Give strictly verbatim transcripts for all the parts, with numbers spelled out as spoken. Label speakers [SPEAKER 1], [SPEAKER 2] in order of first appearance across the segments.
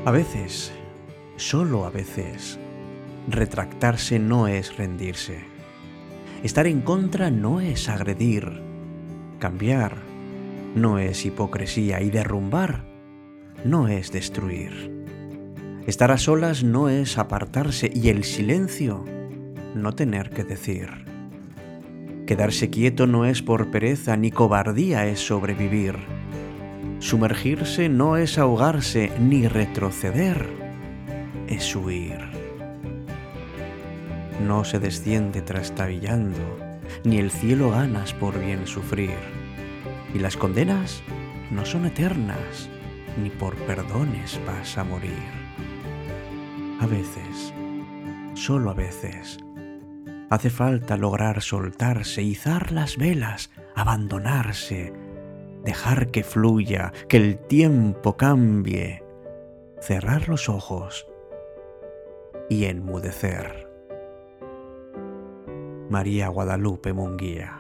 [SPEAKER 1] A veces, solo a veces, retractarse no es rendirse. Estar en contra no es agredir. Cambiar no es hipocresía y derrumbar no es destruir. Estar a solas no es apartarse y el silencio no tener que decir. Quedarse quieto no es por pereza ni cobardía es sobrevivir. Sumergirse no es ahogarse ni retroceder, es huir. No se desciende trastabillando, ni el cielo ganas por bien sufrir. Y las condenas no son eternas, ni por perdones vas a morir. A veces, solo a veces, hace falta lograr soltarse, izar las velas, abandonarse, dejar que fluya, que el tiempo cambie, cerrar los ojos y enmudecer. María Guadalupe Munguía.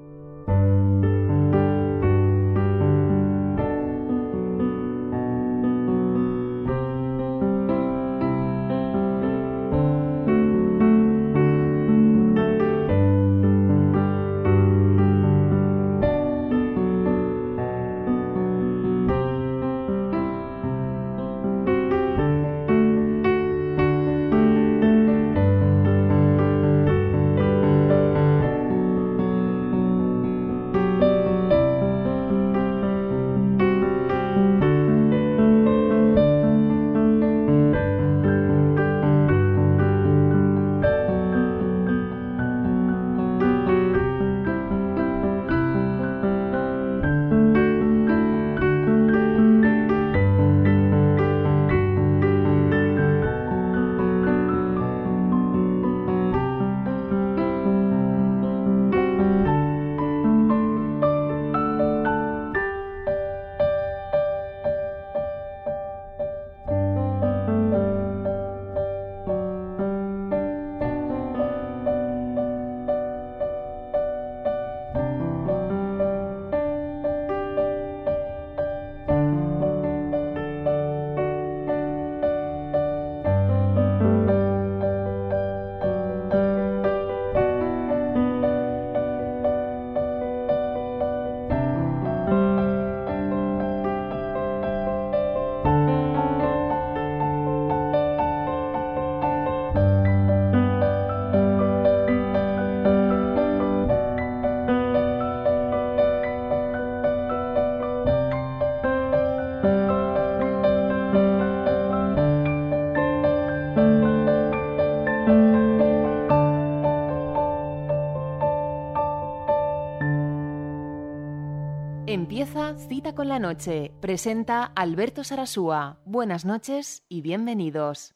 [SPEAKER 2] Empieza Cita con la Noche. Presenta Alberto Sarasúa. Buenas noches y bienvenidos.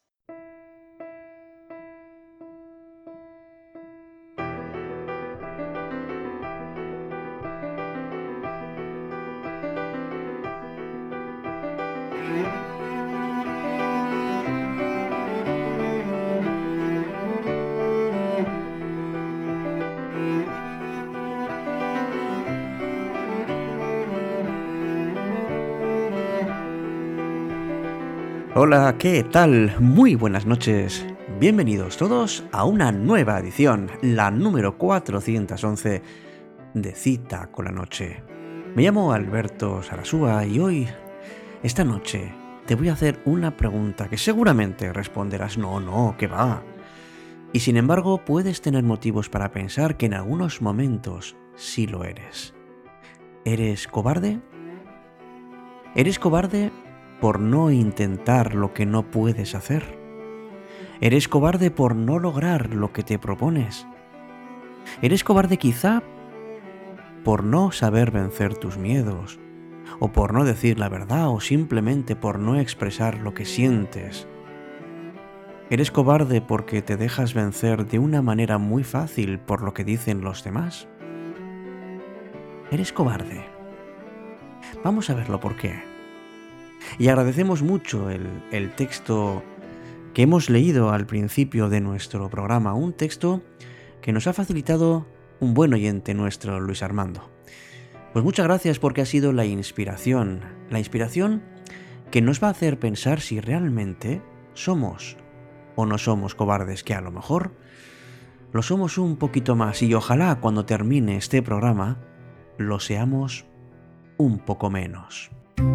[SPEAKER 1] Hola, ¿qué tal? Muy buenas noches. Bienvenidos todos a una nueva edición, la número cuatrocientos once de Cita con la Noche. Me llamo Alberto Sarasúa y hoy, esta noche, te voy a hacer una pregunta que seguramente responderás no, no, ¿qué va? Y sin embargo, puedes tener motivos para pensar que en algunos momentos sí lo eres. ¿Eres cobarde? ¿Eres cobarde por no intentar lo que no puedes hacer? ¿Eres cobarde por no lograr lo que te propones? ¿Eres cobarde quizá por no saber vencer tus miedos, o por no decir la verdad, o simplemente por no expresar lo que sientes? ¿Eres cobarde porque te dejas vencer de una manera muy fácil por lo que dicen los demás? ¿Eres cobarde? Vamos a verlo por qué. Y agradecemos mucho el, el texto que hemos leído al principio de nuestro programa, un texto que nos ha facilitado un buen oyente nuestro, Luis Armando. Pues muchas gracias porque ha sido la inspiración, la inspiración que nos va a hacer pensar si realmente somos o no somos cobardes, que a lo mejor lo somos un poquito más, y ojalá cuando termine este programa lo seamos un poco menos.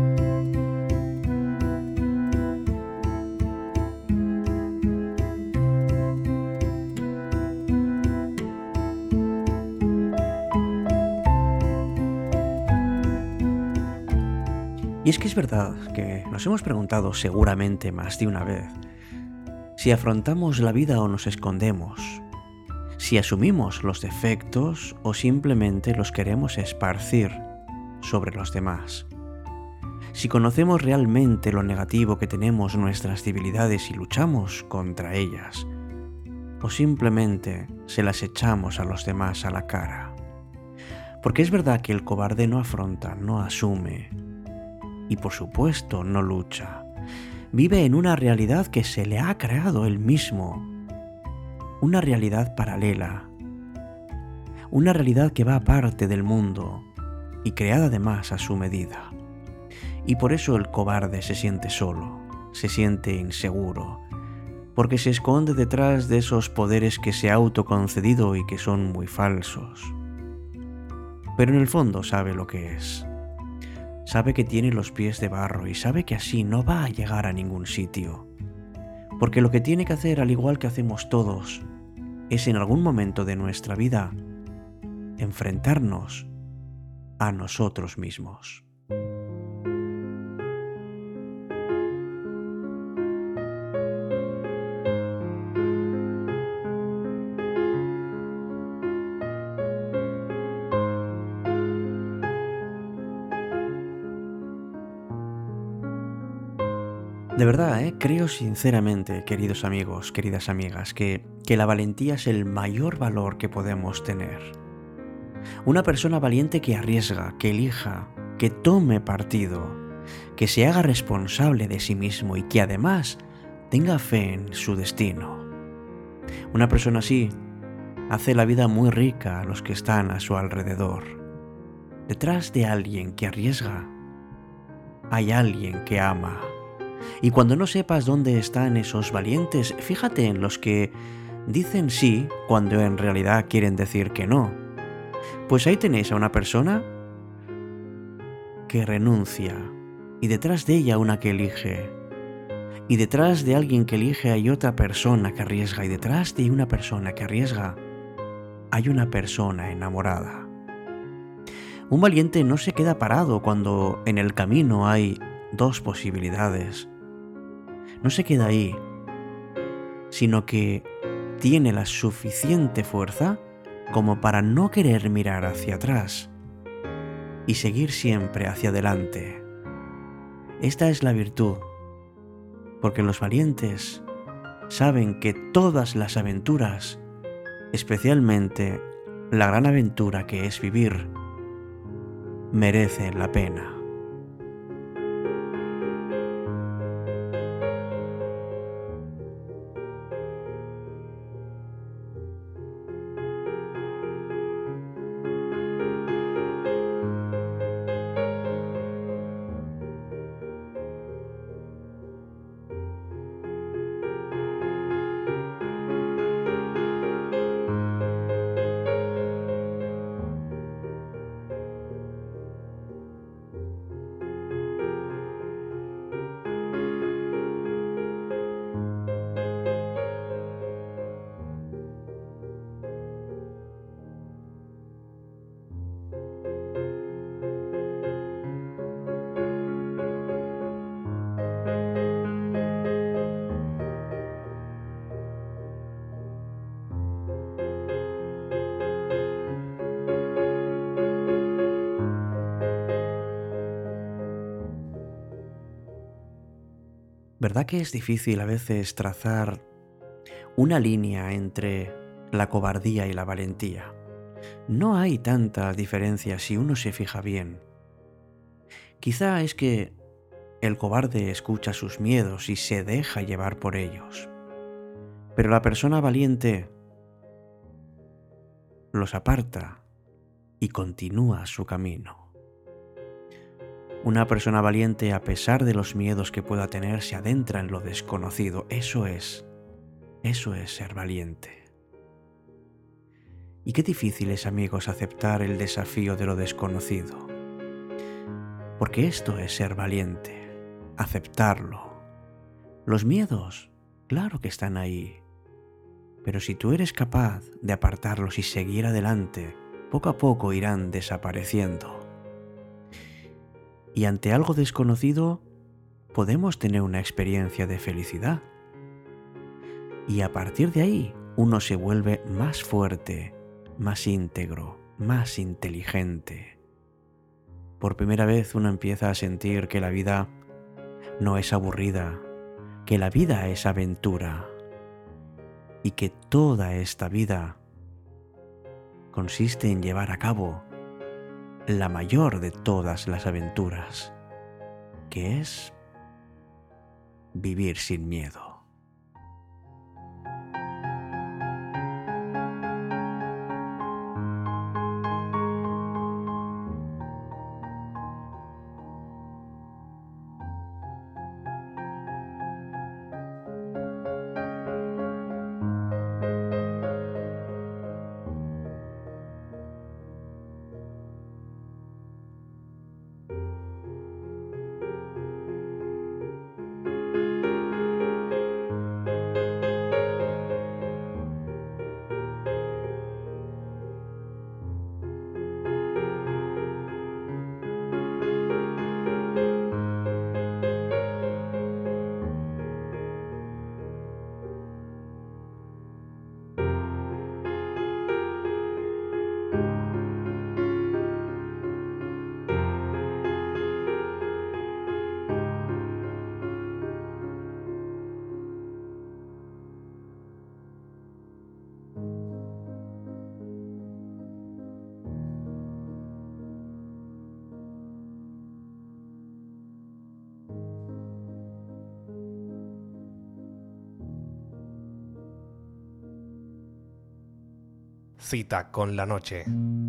[SPEAKER 1] Y es que es verdad que nos hemos preguntado seguramente más de una vez si afrontamos la vida o nos escondemos, si asumimos los defectos o simplemente los queremos esparcir sobre los demás, si conocemos realmente lo negativo que tenemos, nuestras debilidades, y luchamos contra ellas, o simplemente se las echamos a los demás a la cara. Porque es verdad que el cobarde no afronta, no asume y por supuesto no lucha. Vive en una realidad que se le ha creado él mismo, una realidad paralela, una realidad que va aparte del mundo y creada además a su medida. Y por eso el cobarde se siente solo, se siente inseguro, porque se esconde detrás de esos poderes que se ha autoconcedido y que son muy falsos. Pero en el fondo sabe lo que es. Sabe que tiene los pies de barro y sabe que así no va a llegar a ningún sitio. Porque lo que tiene que hacer, al igual que hacemos todos, es en algún momento de nuestra vida enfrentarnos a nosotros mismos. De verdad, ¿eh? Creo sinceramente, queridos amigos, queridas amigas, que, que la valentía es el mayor valor que podemos tener. Una persona valiente que arriesga, que elija, que tome partido, que se haga responsable de sí mismo y que además tenga fe en su destino. Una persona así hace la vida muy rica a los que están a su alrededor. Detrás de alguien que arriesga, hay alguien que ama. Y cuando no sepas dónde están esos valientes, fíjate en los que dicen sí cuando en realidad quieren decir que no. Pues ahí tenéis a una persona que renuncia, y detrás de ella una que elige. Y detrás de alguien que elige hay otra persona que arriesga, y detrás de una persona que arriesga hay una persona enamorada. Un valiente no se queda parado cuando en el camino hay dos posibilidades. No se queda ahí, sino que tiene la suficiente fuerza como para no querer mirar hacia atrás y seguir siempre hacia adelante. Esta es la virtud, porque los valientes saben que todas las aventuras, especialmente la gran aventura que es vivir, merecen la pena. ¿Verdad que es difícil a veces trazar una línea entre la cobardía y la valentía? No hay tanta diferencia si uno se fija bien. Quizá es que el cobarde escucha sus miedos y se deja llevar por ellos. Pero la persona valiente los aparta y continúa su camino. Una persona valiente, a pesar de los miedos que pueda tener, se adentra en lo desconocido. Eso es, eso es ser valiente. Y qué difícil es, amigos, aceptar el desafío de lo desconocido. Porque esto es ser valiente, aceptarlo. Los miedos, claro que están ahí. Pero si tú eres capaz de apartarlos y seguir adelante, poco a poco irán desapareciendo. Y ante algo desconocido, podemos tener una experiencia de felicidad. Y a partir de ahí, uno se vuelve más fuerte, más íntegro, más inteligente. Por primera vez uno empieza a sentir que la vida no es aburrida, que la vida es aventura y que toda esta vida consiste en llevar a cabo la mayor de todas las aventuras, que es vivir sin miedo.
[SPEAKER 3] Cita con la noche.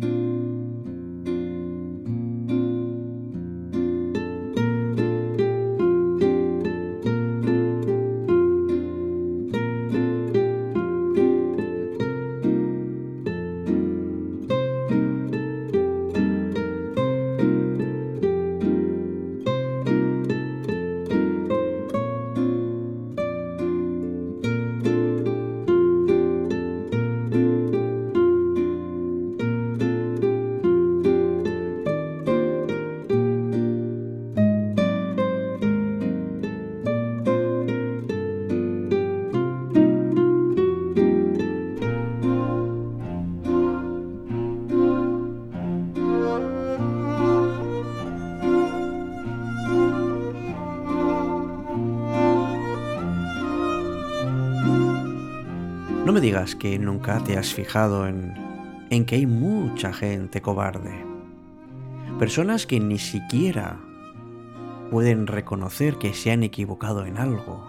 [SPEAKER 1] No me digas que nunca te has fijado en, en que hay mucha gente cobarde. Personas que ni siquiera pueden reconocer que se han equivocado en algo.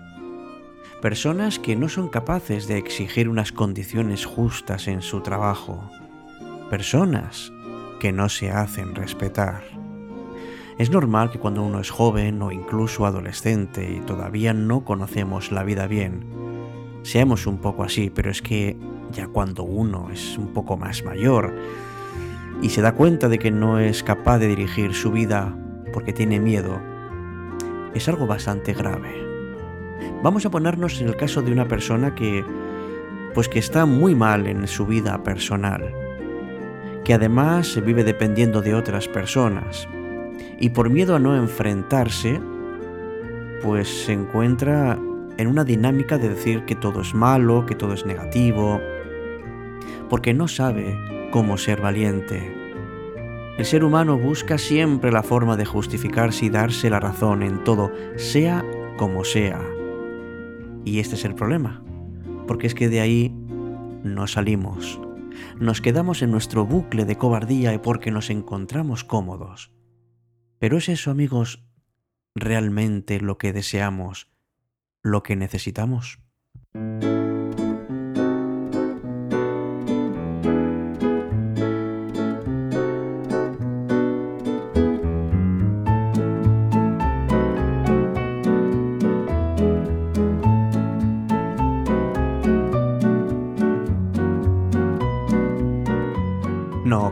[SPEAKER 1] Personas que no son capaces de exigir unas condiciones justas en su trabajo. Personas que no se hacen respetar. Es normal que cuando uno es joven o incluso adolescente y todavía no conocemos la vida bien, seamos un poco así, pero es que ya cuando uno es un poco más mayor y se da cuenta de que no es capaz de dirigir su vida porque tiene miedo, es algo bastante grave. Vamos a ponernos en el caso de una persona que, pues que está muy mal en su vida personal, que además vive dependiendo de otras personas y por miedo a no enfrentarse, pues se encuentra en una dinámica de decir que todo es malo, que todo es negativo, porque no sabe cómo ser valiente. El ser humano busca siempre la forma de justificarse y darse la razón en todo, sea como sea. Y este es el problema, porque es que de ahí no salimos. Nos quedamos en nuestro bucle de cobardía porque nos encontramos cómodos. Pero ¿es eso, amigos, realmente lo que deseamos? ¿Lo que necesitamos?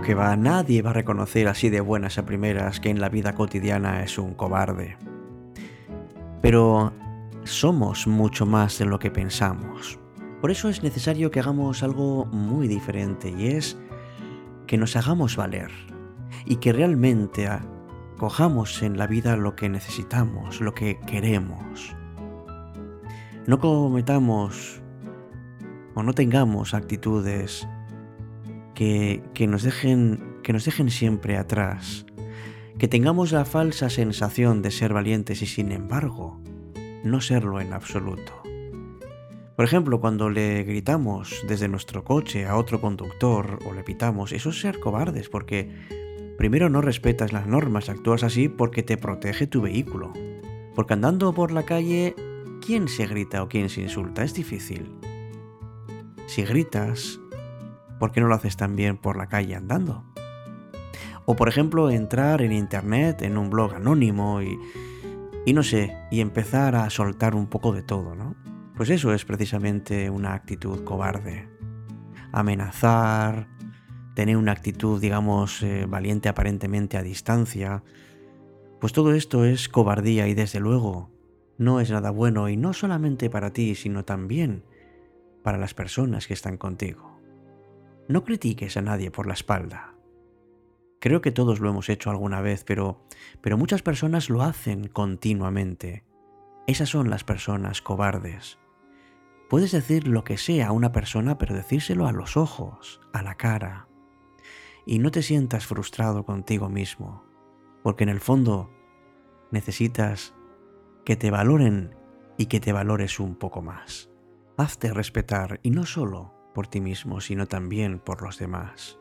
[SPEAKER 1] que va, nadie va a reconocer así de buenas a primeras que en la vida cotidiana es un cobarde. Pero somos mucho más de lo que pensamos. Por eso es necesario que hagamos algo muy diferente, y es que nos hagamos valer y que realmente cojamos en la vida lo que necesitamos, lo que queremos. No cometamos o no tengamos actitudes que, que, nos dejen, que nos dejen siempre atrás, que tengamos la falsa sensación de ser valientes y sin embargo no serlo en absoluto. Por ejemplo, cuando le gritamos desde nuestro coche a otro conductor o le pitamos, eso es ser cobardes, porque primero no respetas las normas, actúas así porque te protege tu vehículo. Porque andando por la calle, ¿quién se grita o quién se insulta? Es difícil. Si gritas, ¿por qué no lo haces también por la calle andando? O por ejemplo, entrar en internet, en un blog anónimo y, y no sé, y empezar a soltar un poco de todo, ¿no? Pues eso es precisamente una actitud cobarde. Amenazar, tener una actitud, digamos, eh, valiente aparentemente a distancia. Pues todo esto es cobardía y desde luego no es nada bueno, y no solamente para ti, sino también para las personas que están contigo. No critiques a nadie por la espalda. Creo que todos lo hemos hecho alguna vez, pero, pero muchas personas lo hacen continuamente. Esas son las personas cobardes. Puedes decir lo que sea a una persona, pero decírselo a los ojos, a la cara. Y no te sientas frustrado contigo mismo, porque en el fondo necesitas que te valoren y que te valores un poco más. Hazte respetar, y no solo por ti mismo, sino también por los demás.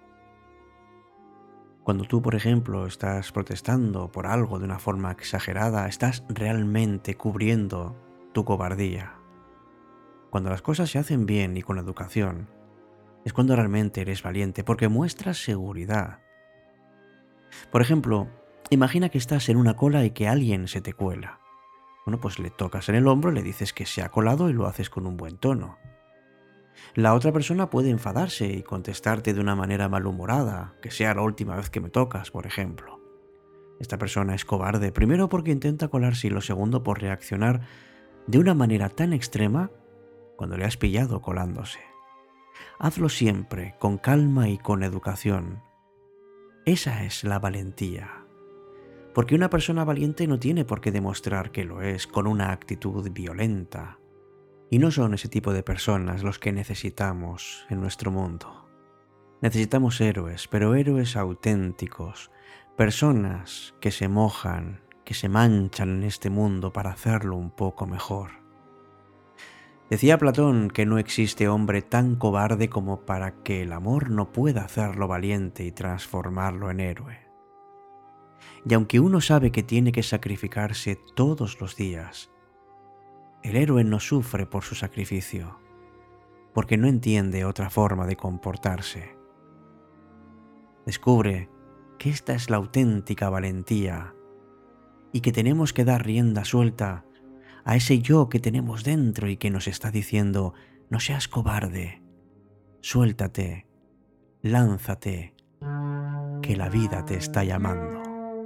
[SPEAKER 1] Cuando tú, por ejemplo, estás protestando por algo de una forma exagerada, estás realmente cubriendo tu cobardía. Cuando las cosas se hacen bien y con educación, es cuando realmente eres valiente, porque muestras seguridad. Por ejemplo, imagina que estás en una cola y que alguien se te cuela. Bueno, pues le tocas en el hombro, le dices que se ha colado y lo haces con un buen tono. La otra persona puede enfadarse y contestarte de una manera malhumorada, que sea la última vez que me tocas, por ejemplo. Esta persona es cobarde, primero porque intenta colarse y lo segundo por reaccionar de una manera tan extrema cuando le has pillado colándose. Hazlo siempre con calma y con educación. Esa es la valentía. Porque una persona valiente no tiene por qué demostrar que lo es con una actitud violenta. Y no son ese tipo de personas los que necesitamos en nuestro mundo. Necesitamos héroes, pero héroes auténticos. Personas que se mojan, que se manchan en este mundo para hacerlo un poco mejor. Decía Platón que no existe hombre tan cobarde como para que el amor no pueda hacerlo valiente y transformarlo en héroe. Y aunque uno sabe que tiene que sacrificarse todos los días, el héroe no sufre por su sacrificio, porque no entiende otra forma de comportarse. Descubre que esta es la auténtica valentía y que tenemos que dar rienda suelta a ese yo que tenemos dentro y que nos está diciendo: no seas cobarde, suéltate, lánzate, que la vida te está llamando.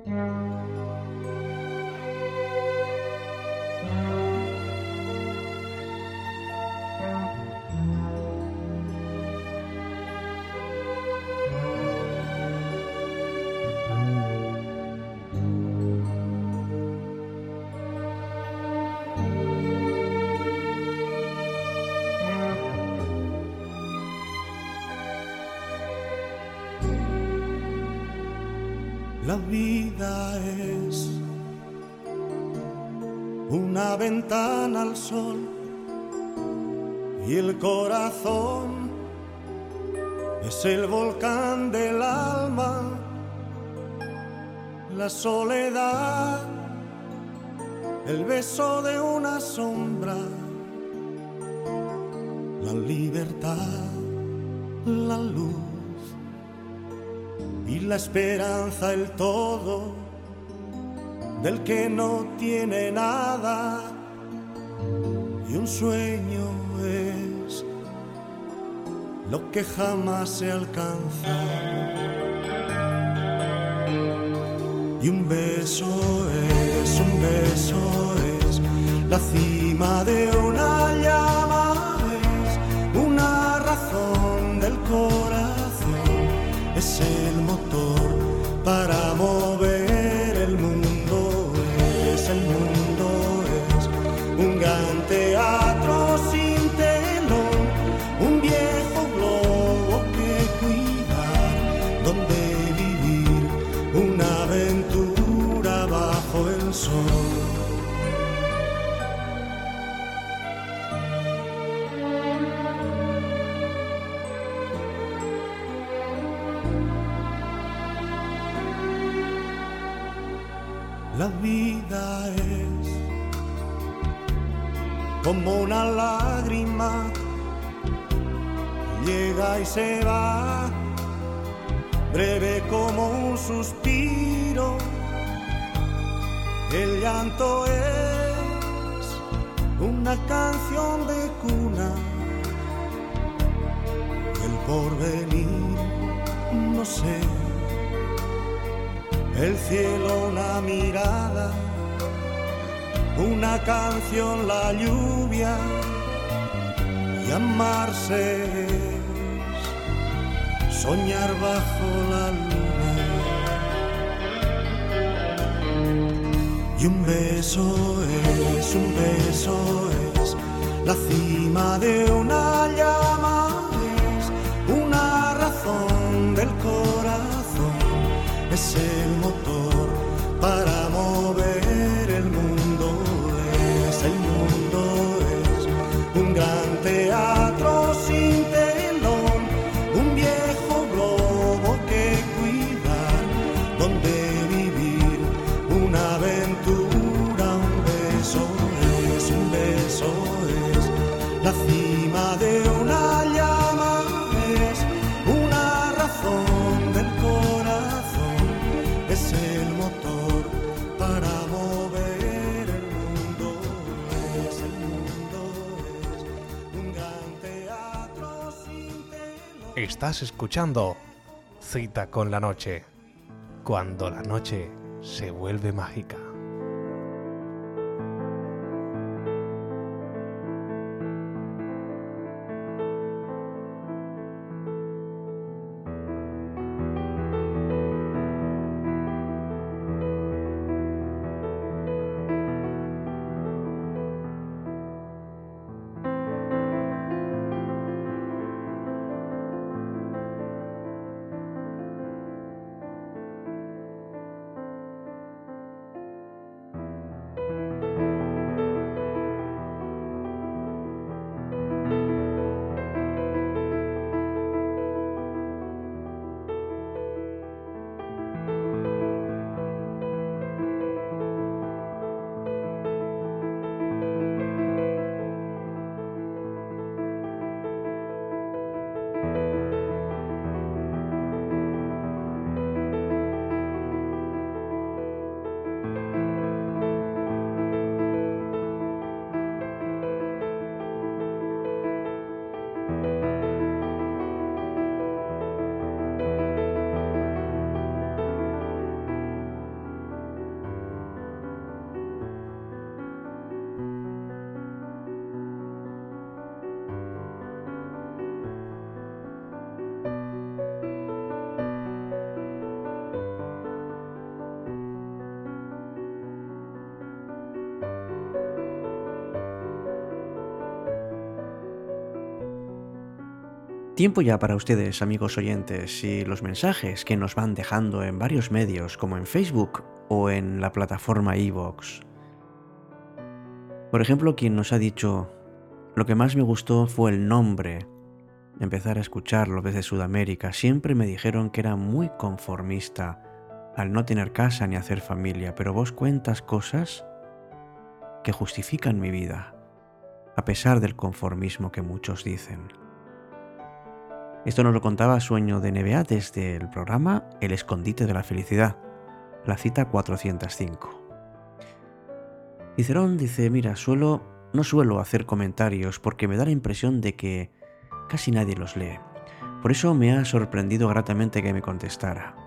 [SPEAKER 3] La vida es una ventana al sol y el corazón es el volcán del alma. La soledad, el beso de una sombra, la libertad, la luz y la esperanza, el todo del que no tiene nada. Y un sueño es lo que jamás se alcanza. Y un beso es, un beso es la cima de una llama, es una razón del corazón, es el motor para mover el mundo, es el mundo, es un gran teatro sin telón, un viejo globo que cuidar, donde vivir una aventura bajo el sol. La vida es como una lágrima, llega y se va, breve como un suspiro. El llanto es una canción de cuna, el porvenir, no sé. El cielo, una mirada, una canción, la lluvia, y amarse es soñar bajo la luna. Y un beso es, un beso es la cima de una llama, es una razón del corazón, es el motor para mover el mundo, es el mundo, es un gran teatro sin telón, un viejo globo que cuidar, donde vivir una aventura. Un beso es, un beso es la cima de una llama, es una razón del corazón, es el motor para mover el mundo, es el mundo, es un gran teatro sin telón.
[SPEAKER 4] Estás escuchando Cita con la Noche, cuando la noche se vuelve mágica.
[SPEAKER 1] Tiempo ya para ustedes, amigos oyentes, y los mensajes que nos van dejando en varios medios, como en Facebook o en la plataforma iVoox. Por ejemplo, quien nos ha dicho: lo que más me gustó fue el nombre. Empezar a escucharlo desde Sudamérica. Siempre me dijeron que era muy conformista al no tener casa ni hacer familia, pero vos cuentas cosas que justifican mi vida, a pesar del conformismo que muchos dicen. Esto nos lo contaba Sueño de N B A desde el programa El Escondite de la Felicidad, la cita cuatrocientos cinco. Cicerón dice: mira, suelo, no suelo hacer comentarios porque me da la impresión de que casi nadie los lee. Por eso me ha sorprendido gratamente que me contestara.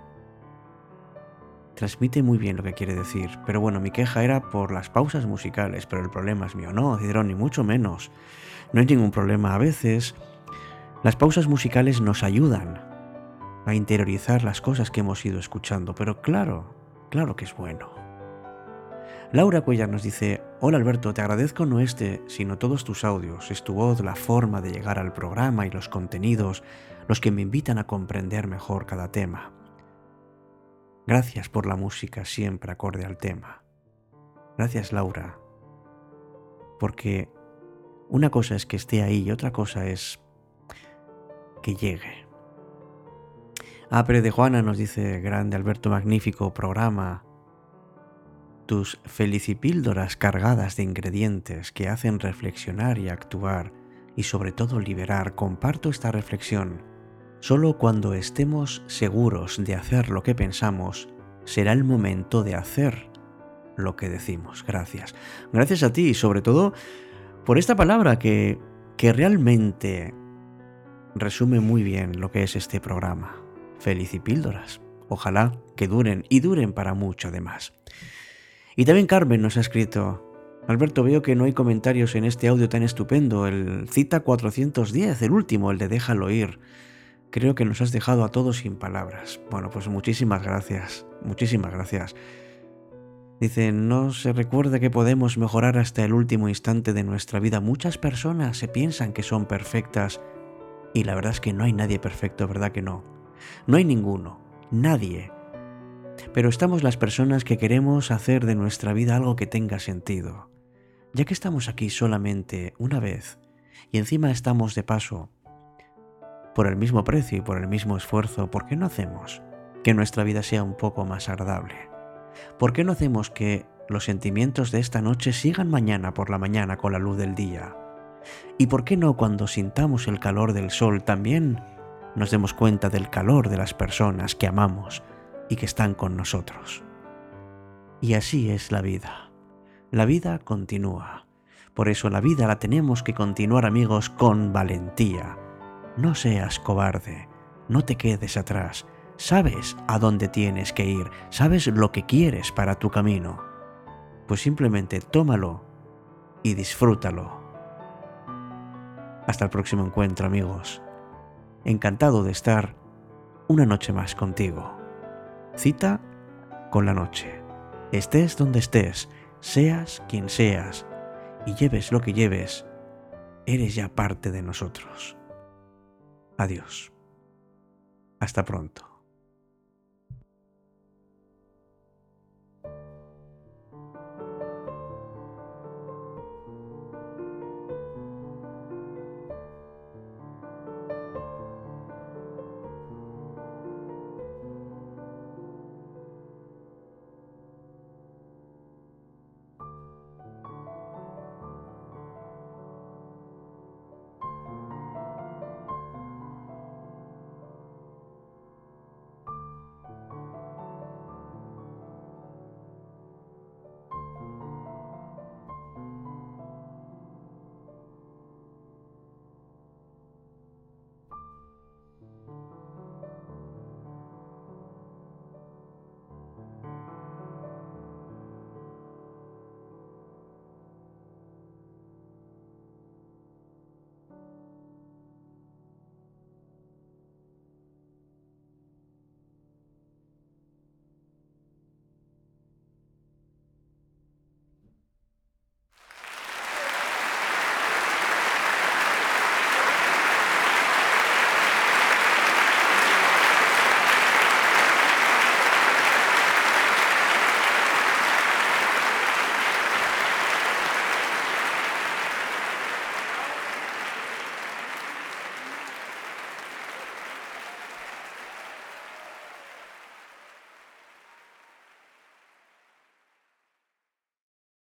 [SPEAKER 1] Transmite muy bien lo que quiere decir, pero bueno, mi queja era por las pausas musicales, pero el problema es mío. No, Cidrón, ni mucho menos. No hay ningún problema. A veces las pausas musicales nos ayudan a interiorizar las cosas que hemos ido escuchando, pero claro, claro que es bueno. Laura Cuellar nos dice: hola Alberto, te agradezco no este, sino todos tus audios. Es tu voz, la forma de llegar al programa y los contenidos los que me invitan a comprender mejor cada tema. Gracias por la música siempre acorde al tema. Gracias, Laura, porque una cosa es que esté ahí y otra cosa es que llegue. Ah, Pérez de Juana nos dice: grande Alberto, magnífico programa. Tus felicipíldoras cargadas de ingredientes que hacen reflexionar y actuar y sobre todo liberar. Comparto esta reflexión. Solo cuando estemos seguros de hacer lo que pensamos, será el momento de hacer lo que decimos. Gracias. Gracias a ti y sobre todo por esta palabra que, que realmente resume muy bien lo que es este programa. Felicipíldoras. Ojalá que duren y duren para mucho además. Y también Carmen nos ha escrito: Alberto, veo que no hay comentarios en este audio tan estupendo, el cita cuatrocientos diez, el último, el de déjalo ir. Creo que nos has dejado a todos sin palabras. Bueno, pues muchísimas gracias, muchísimas gracias. Dice: no se recuerda que podemos mejorar hasta el último instante de nuestra vida. Muchas personas se piensan que son perfectas y la verdad es que no hay nadie perfecto, ¿verdad que no? No hay ninguno, nadie. Pero estamos las personas que queremos hacer de nuestra vida algo que tenga sentido. Ya que estamos aquí solamente una vez y encima estamos de paso, por el mismo precio y por el mismo esfuerzo, ¿por qué no hacemos que nuestra vida sea un poco más agradable? ¿Por qué no hacemos que los sentimientos de esta noche sigan mañana por la mañana con la luz del día? ¿Y por qué no, cuando sintamos el calor del sol, también nos demos cuenta del calor de las personas que amamos y que están con nosotros? Y así es la vida. La vida continúa. Por eso la vida la tenemos que continuar, amigos, con valentía. No seas cobarde, no te quedes atrás. Sabes a dónde tienes que ir, sabes lo que quieres para tu camino. Pues simplemente tómalo y disfrútalo. Hasta el próximo encuentro, amigos. Encantado de estar una noche más contigo. Cita con la noche. Estés donde estés, seas quien seas y lleves lo que lleves, eres ya parte de nosotros. Adiós. Hasta pronto.